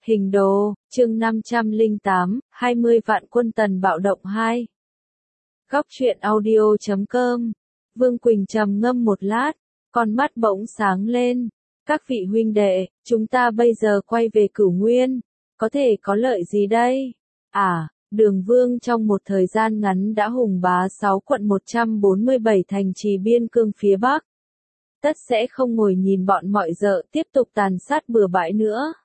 Hình đồ, chương 508, 20 vạn quân Tần bạo động 2. Góc truyện audio.com. Vương Quỳnh trầm ngâm một lát, con mắt bỗng sáng lên. Các vị huynh đệ, chúng ta bây giờ quay về Cửu Nguyên, có thể có lợi gì đây? Đường Vương trong một thời gian ngắn đã hùng bá 6 quận 147 thành trì biên cương phía Bắc. Tất sẽ không ngồi nhìn bọn mọi dợ tiếp tục tàn sát bừa bãi nữa.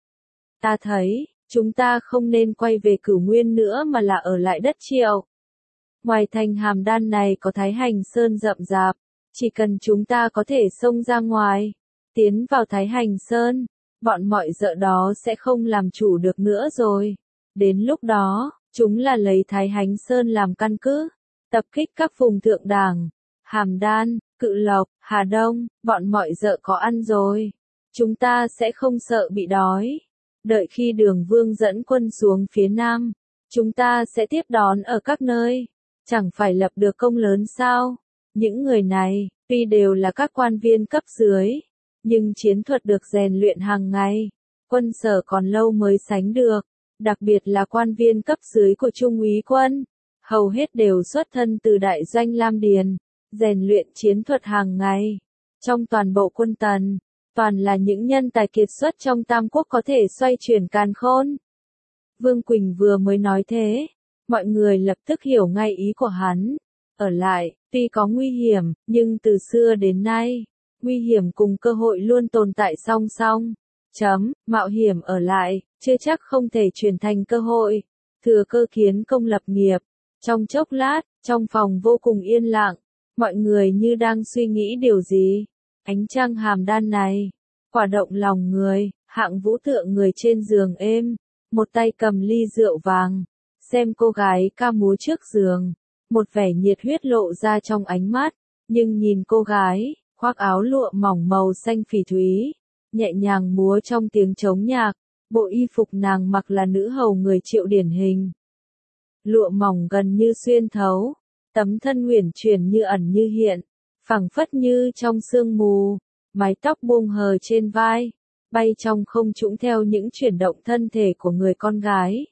Ta thấy, chúng ta không nên quay về Cửu Nguyên nữa mà là ở lại đất Triệu. Ngoài thành Hàm Đan này có Thái Hành Sơn rậm rạp, chỉ cần chúng ta có thể xông ra ngoài, tiến vào Thái Hành Sơn, bọn mọi dợ đó sẽ không làm chủ được nữa rồi. Đến lúc đó, chúng là lấy Thái Hành Sơn làm căn cứ, tập kích các vùng thượng đảng, Hàm Đan, Cự Lộc, Hà Đông, bọn mọi dợ có ăn rồi. Chúng ta sẽ không sợ bị đói. Đợi khi Đường Vương dẫn quân xuống phía Nam, chúng ta sẽ tiếp đón ở các nơi. Chẳng phải lập được công lớn sao? Những người này, tuy đều là các quan viên cấp dưới, nhưng chiến thuật được rèn luyện hàng ngày. Quân Sở còn lâu mới sánh được, đặc biệt là quan viên cấp dưới của Trung úy quân. Hầu hết đều xuất thân từ đại doanh Lam Điền, rèn luyện chiến thuật hàng ngày. Trong toàn bộ quân Tần, toàn là những nhân tài kiệt xuất trong Tam Quốc có thể xoay chuyển càn khôn. Vương Quỳnh vừa mới nói thế, mọi người lập tức hiểu ngay ý của hắn. Ở lại, tuy có nguy hiểm, nhưng từ xưa đến nay, nguy hiểm cùng cơ hội luôn tồn tại song song. Mạo hiểm ở lại, chưa chắc không thể chuyển thành cơ hội. Thừa cơ kiến công lập nghiệp. Trong chốc lát, trong phòng vô cùng yên lặng, mọi người như đang suy nghĩ điều gì. Ánh trăng Hàm Đan này, quả động lòng người. Hạng Vũ tựa người trên giường êm, một tay cầm ly rượu vàng, xem cô gái ca múa trước giường, một vẻ nhiệt huyết lộ ra trong ánh mắt, nhưng nhìn cô gái, khoác áo lụa mỏng màu xanh phỉ thúy, nhẹ nhàng múa trong tiếng trống nhạc, bộ y phục nàng mặc là nữ hầu người Triệu điển hình. Lụa mỏng gần như xuyên thấu, tấm thân uyển chuyển như ẩn như hiện, phảng phất như trong sương mù, mái tóc buông hờ trên vai, bay trong không trung theo những chuyển động thân thể của người con gái.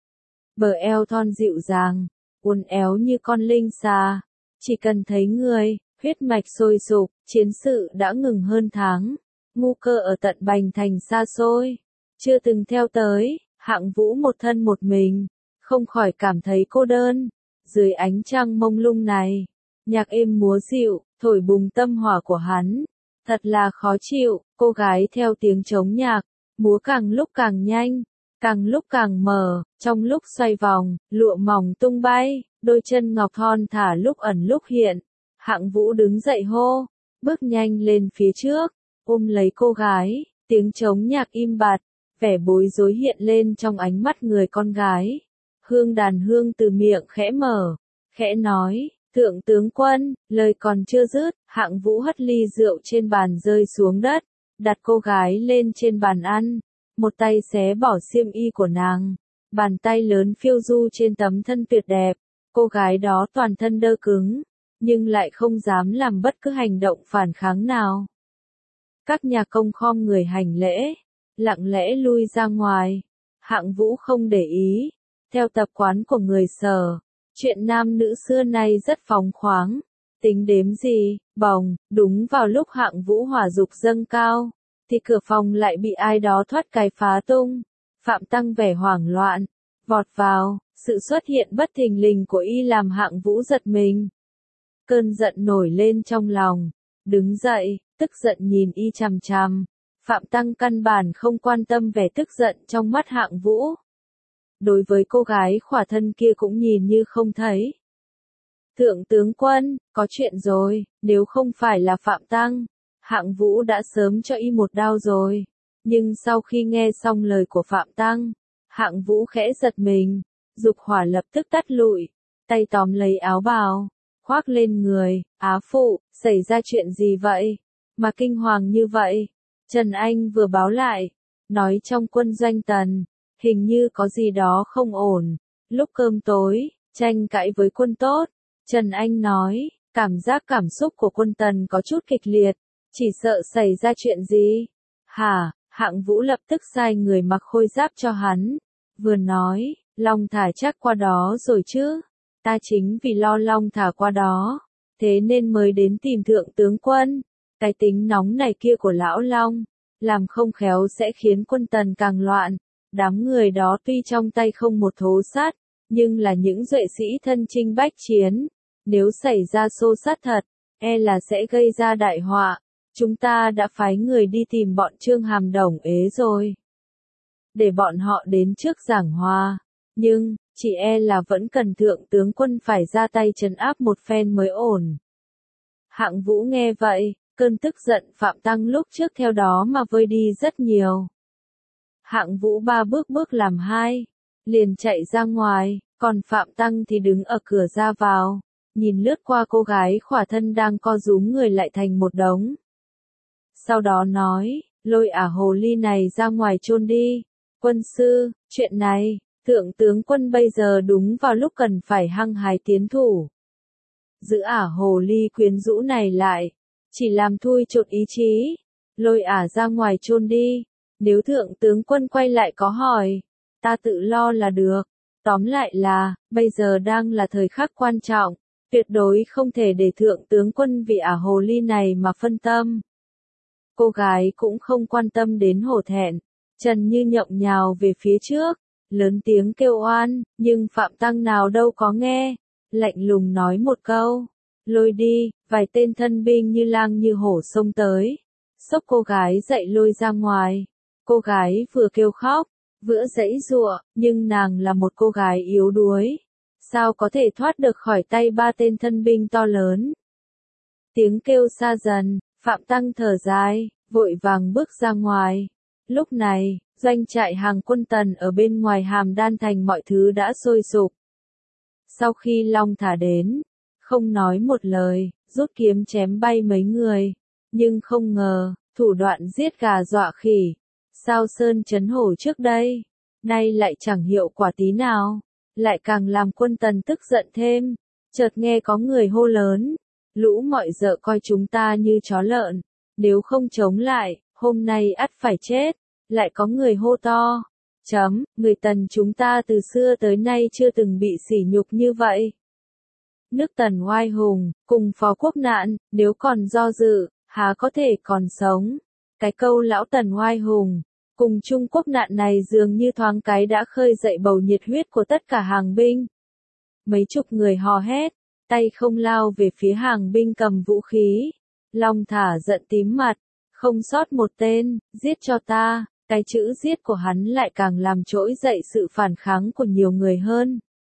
Bờ eo thon dịu dàng, uốn éo như con linh xà, chỉ cần thấy người, huyết mạch sôi sục, chiến sự đã ngừng hơn tháng, ngu cơ ở tận Bành Thành xa xôi, chưa từng theo tới. Hạng Vũ một thân một mình, không khỏi cảm thấy cô đơn. Dưới ánh trăng mông lung này, nhạc êm múa dịu, thổi bùng tâm hỏa của hắn. Thật là khó chịu, cô gái theo tiếng trống nhạc, múa càng lúc càng nhanh, càng lúc càng mở, trong lúc xoay vòng, lụa mỏng tung bay, đôi chân ngọc thon thả lúc ẩn lúc hiện. Hạng Vũ đứng dậy hô, bước nhanh lên phía trước, ôm lấy cô gái, tiếng trống nhạc im bặt, vẻ bối rối hiện lên trong ánh mắt người con gái. Hương đàn hương từ miệng khẽ mở, khẽ nói, thượng tướng quân, lời còn chưa dứt, Hạng Vũ hất ly rượu trên bàn rơi xuống đất, đặt cô gái lên trên bàn ăn, một tay xé bỏ xiêm y của nàng, bàn tay lớn phiêu du trên tấm thân tuyệt đẹp, cô gái đó toàn thân đơ cứng, nhưng lại không dám làm bất cứ hành động phản kháng nào. Các nhà công khom người hành lễ, lặng lẽ lui ra ngoài, Hạng Vũ không để ý, theo tập quán của người Sở. Chuyện nam nữ xưa nay rất phóng khoáng, tính đếm gì, bồng, đúng vào lúc Hạng Vũ hỏa dục dâng cao, thì cửa phòng lại bị ai đó thoát cái phá tung. Phạm Tăng vẻ hoảng loạn, vọt vào, sự xuất hiện bất thình lình của y làm Hạng Vũ giật mình. Cơn giận nổi lên trong lòng, đứng dậy, tức giận nhìn y chằm chằm. Phạm Tăng căn bản không quan tâm vẻ tức giận trong mắt Hạng Vũ. Đối với cô gái khỏa thân kia cũng nhìn như không thấy. Thượng tướng quân, có chuyện rồi, nếu không phải là Phạm Tăng, Hạng Vũ đã sớm cho y một đao rồi. Nhưng sau khi nghe xong lời của Phạm Tăng, Hạng Vũ khẽ giật mình, dục hỏa lập tức tắt lụi, tay tóm lấy áo bào, khoác lên người. Á phụ, xảy ra chuyện gì vậy? Mà kinh hoàng như vậy? Trần Anh vừa báo lại, nói trong quân doanh Tần, hình như có gì đó không ổn. Lúc cơm tối, tranh cãi với quân tốt, Trần Anh nói, cảm giác cảm xúc của quân Tần có chút kịch liệt, chỉ sợ xảy ra chuyện gì. Hạng Vũ lập tức sai người mặc khôi giáp cho hắn, vừa nói, Long Thả chắc qua đó rồi chứ, ta chính vì lo Long Thả qua đó, thế nên mới đến tìm thượng tướng quân, cái tính nóng này kia của lão Long, làm không khéo sẽ khiến quân Tần càng loạn, đám người đó tuy trong tay không một thố sắt, nhưng là những duệ sĩ thân chinh bách chiến, nếu xảy ra xô xát thật, e là sẽ gây ra đại họa. Chúng ta đã phái người đi tìm bọn Trương Hàm Đồng ế rồi. Để bọn họ đến trước giảng hòa. Nhưng, chỉ e là vẫn cần thượng tướng quân phải ra tay trấn áp một phen mới ổn. Hạng Vũ nghe vậy, cơn tức giận Phạm Tăng lúc trước theo đó mà vơi đi rất nhiều. Hạng Vũ ba bước làm hai, liền chạy ra ngoài, còn Phạm Tăng thì đứng ở cửa ra vào, nhìn lướt qua cô gái khỏa thân đang co rúm người lại thành một đống. Sau đó nói, lôi hồ ly này ra ngoài chôn đi. Quân sư, chuyện này, thượng tướng quân bây giờ đúng vào lúc cần phải hăng hái tiến thủ. Giữ hồ ly quyến rũ này lại, chỉ làm thui chột ý chí. Lôi ra ngoài chôn đi, nếu thượng tướng quân quay lại có hỏi, ta tự lo là được. Tóm lại là, bây giờ đang là thời khắc quan trọng, tuyệt đối không thể để thượng tướng quân vì hồ ly này mà phân tâm. Cô gái cũng không quan tâm đến hổ thẹn, Trần Như nhộng nhào về phía trước, lớn tiếng kêu oan, nhưng Phạm Tăng nào đâu có nghe, lạnh lùng nói một câu, lôi đi, vài tên thân binh như lang như hổ xông tới, xốc cô gái dậy lôi ra ngoài. Cô gái vừa kêu khóc, vừa giãy giụa, nhưng nàng là một cô gái yếu đuối, sao có thể thoát được khỏi tay ba tên thân binh to lớn. Tiếng kêu xa dần, Phạm Tăng thở dài, vội vàng bước ra ngoài. Lúc này, doanh trại hàng quân Tần ở bên ngoài Hàm Đan thành mọi thứ đã sôi sục. Sau khi Long Thả đến, không nói một lời, rút kiếm chém bay mấy người, nhưng không ngờ, thủ đoạn giết gà dọa khỉ, sao sơn chấn hổ trước đây, nay lại chẳng hiệu quả tí nào, lại càng làm quân Tần tức giận thêm. Chợt nghe có người hô lớn, lũ mọi dợ coi chúng ta như chó lợn, nếu không chống lại, hôm nay ắt phải chết. Lại có người hô to, người Tần chúng ta từ xưa tới nay chưa từng bị sỉ nhục như vậy. Nước Tần oai hùng, cùng phó quốc nạn, nếu còn do dự, há có thể còn sống. Cái câu lão Tần oai hùng, cùng Trung Quốc nạn này dường như thoáng cái đã khơi dậy bầu nhiệt huyết của tất cả hàng binh. Mấy chục người hò hét, tay không lao về phía hàng binh cầm vũ khí. Long Thả giận tím mặt, không sót một tên, giết cho ta. Cái chữ giết của hắn lại càng làm trỗi dậy sự phản kháng của nhiều người hơn.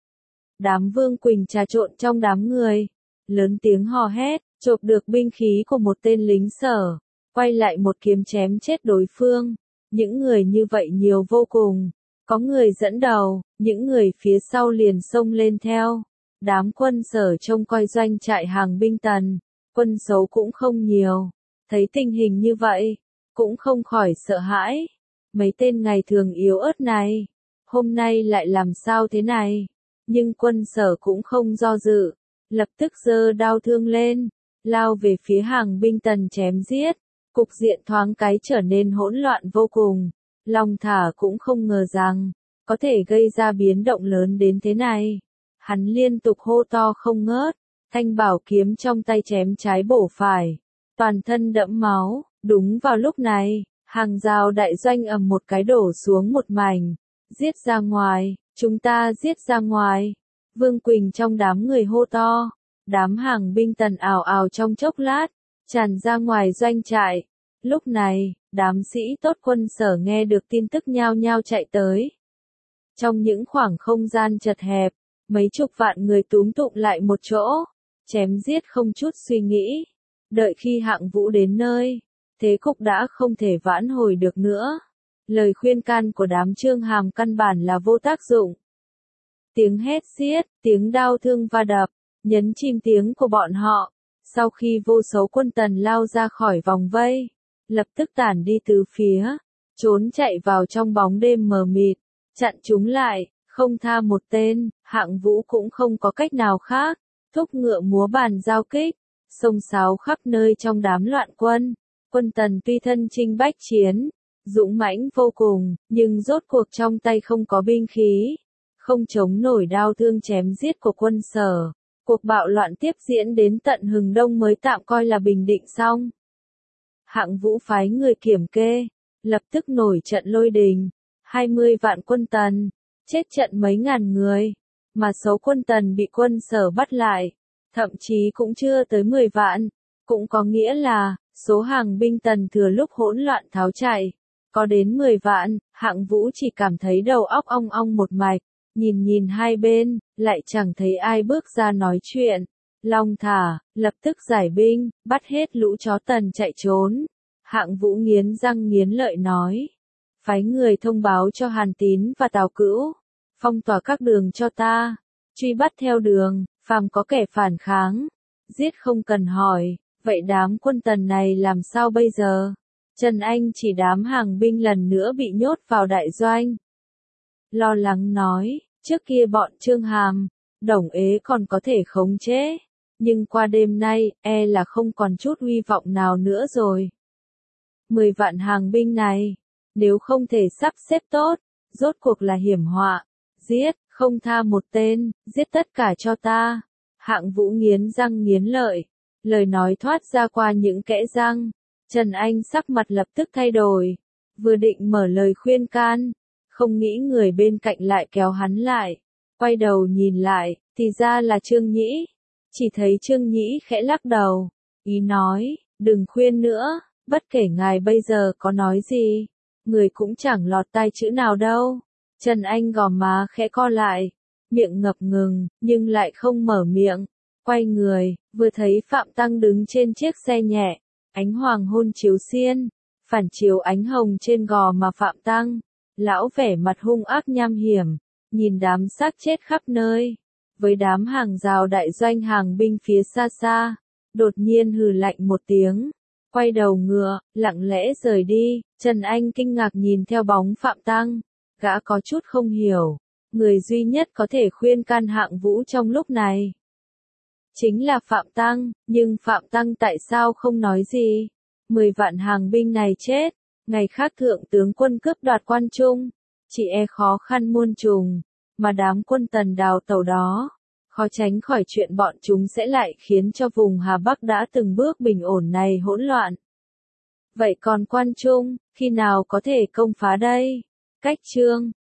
Đám Vương Quỳnh trà trộn trong đám người, lớn tiếng hò hét, chộp được binh khí của một tên lính Sở, quay lại một kiếm chém chết đối phương. Những người như vậy nhiều vô cùng, có người dẫn đầu, những người phía sau liền xông lên theo. Đám quân Sở trông coi doanh trại hàng binh Tần, quân số cũng không nhiều, thấy tình hình như vậy, cũng không khỏi sợ hãi. Mấy tên ngày thường yếu ớt này, hôm nay lại làm sao thế này? Nhưng quân Sở cũng không do dự, lập tức giơ đao thương lên, lao về phía hàng binh Tần chém giết. Cục diện thoáng cái trở nên hỗn loạn vô cùng. Long Thả cũng không ngờ rằng, có thể gây ra biến động lớn đến thế này. Hắn liên tục hô to không ngớt, thanh bảo kiếm trong tay chém trái bổ phải, toàn thân đẫm máu. Đúng vào lúc này, hàng rào đại doanh ầm một cái đổ xuống một mảnh, giết ra ngoài, chúng ta giết ra ngoài. Vương Quỳnh trong đám người hô to, đám hàng binh Tần ào ào trong chốc lát, tràn ra ngoài doanh trại. Lúc này, đám sĩ tốt quân Sở nghe được tin tức nhao nhao chạy tới. Trong những khoảng không gian chật hẹp, mấy chục vạn người túm tụm lại một chỗ, chém giết không chút suy nghĩ. Đợi khi Hạng Vũ đến nơi, thế cục đã không thể vãn hồi được nữa. Lời khuyên can của đám Trương Hàm căn bản là vô tác dụng. Tiếng hét xiết, tiếng đao thương va đập, nhấn chìm tiếng của bọn họ. Sau khi vô số quân Tần lao ra khỏi vòng vây, lập tức tản đi tứ phía, trốn chạy vào trong bóng đêm mờ mịt, chặn chúng lại, không tha một tên. Hạng Vũ cũng không có cách nào khác, thúc ngựa múa bàn giao kích, xông xáo khắp nơi trong đám loạn quân. Quân Tần tuy thân chinh bách chiến, dũng mãnh vô cùng, nhưng rốt cuộc trong tay không có binh khí, không chống nổi đao thương chém giết của quân Sở. Cuộc bạo loạn tiếp diễn đến tận hừng đông mới tạm coi là bình định xong. Hạng Vũ phái người kiểm kê, lập tức nổi trận lôi đình, 20 vạn quân Tần, chết trận mấy ngàn người, mà số quân Tần bị quân Sở bắt lại, thậm chí cũng chưa tới 10 vạn, cũng có nghĩa là, số hàng binh Tần thừa lúc hỗn loạn tháo chạy, có đến 10 vạn, Hạng Vũ chỉ cảm thấy đầu óc ong ong một mạch, nhìn hai bên, lại chẳng thấy ai bước ra nói chuyện. Long thả, lập tức giải binh, bắt hết lũ chó Tần chạy trốn. Hạng Vũ nghiến răng nghiến lợi nói. Phái người thông báo cho Hàn Tín và Tào Cữu. Phong tỏa các đường cho ta. Truy bắt theo đường, phàm có kẻ phản kháng. Giết không cần hỏi, vậy đám quân Tần này làm sao bây giờ? Trần Anh chỉ đám hàng binh lần nữa bị nhốt vào đại doanh. Lo lắng nói, trước kia bọn Trương Hàm, Đồng Ế còn có thể khống chế, nhưng qua đêm nay, là không còn chút uy vọng nào nữa rồi. 10 vạn hàng binh này, nếu không thể sắp xếp tốt, rốt cuộc là hiểm họa, giết, không tha một tên, giết tất cả cho ta. Hạng Vũ nghiến răng nghiến lợi, lời nói thoát ra qua những kẽ răng, Trần Anh sắc mặt lập tức thay đổi, vừa định mở lời khuyên can, không nghĩ người bên cạnh lại kéo hắn lại, quay đầu nhìn lại, thì ra là Trương Nhĩ, chỉ thấy Trương Nhĩ khẽ lắc đầu, ý nói, đừng khuyên nữa, bất kể ngài bây giờ có nói gì, người cũng chẳng lọt tai chữ nào đâu. Trần Anh gò má khẽ co lại, miệng ngập ngừng, nhưng lại không mở miệng, quay người, vừa thấy Phạm Tăng đứng trên chiếc xe nhẹ, ánh hoàng hôn chiếu xiên, phản chiếu ánh hồng trên gò má Phạm Tăng, lão vẻ mặt hung ác nham hiểm, nhìn đám xác chết khắp nơi, với đám hàng rào đại doanh hàng binh phía xa xa, đột nhiên hừ lạnh một tiếng, quay đầu ngựa, lặng lẽ rời đi. Trần Anh kinh ngạc nhìn theo bóng Phạm Tăng, gã có chút không hiểu, người duy nhất có thể khuyên can Hạng Vũ trong lúc này chính là Phạm Tăng, nhưng Phạm Tăng tại sao không nói gì? 10 vạn hàng binh này chết, ngày khác thượng tướng quân cướp đoạt Quan Trung, chỉ khó khăn muôn trùng, mà đám quân Tần đào tẩu đó, khó tránh khỏi chuyện bọn chúng sẽ lại khiến cho vùng Hà Bắc đã từng bước bình ổn này hỗn loạn. Vậy còn Quan Trung, khi nào có thể công phá đây? Cách chương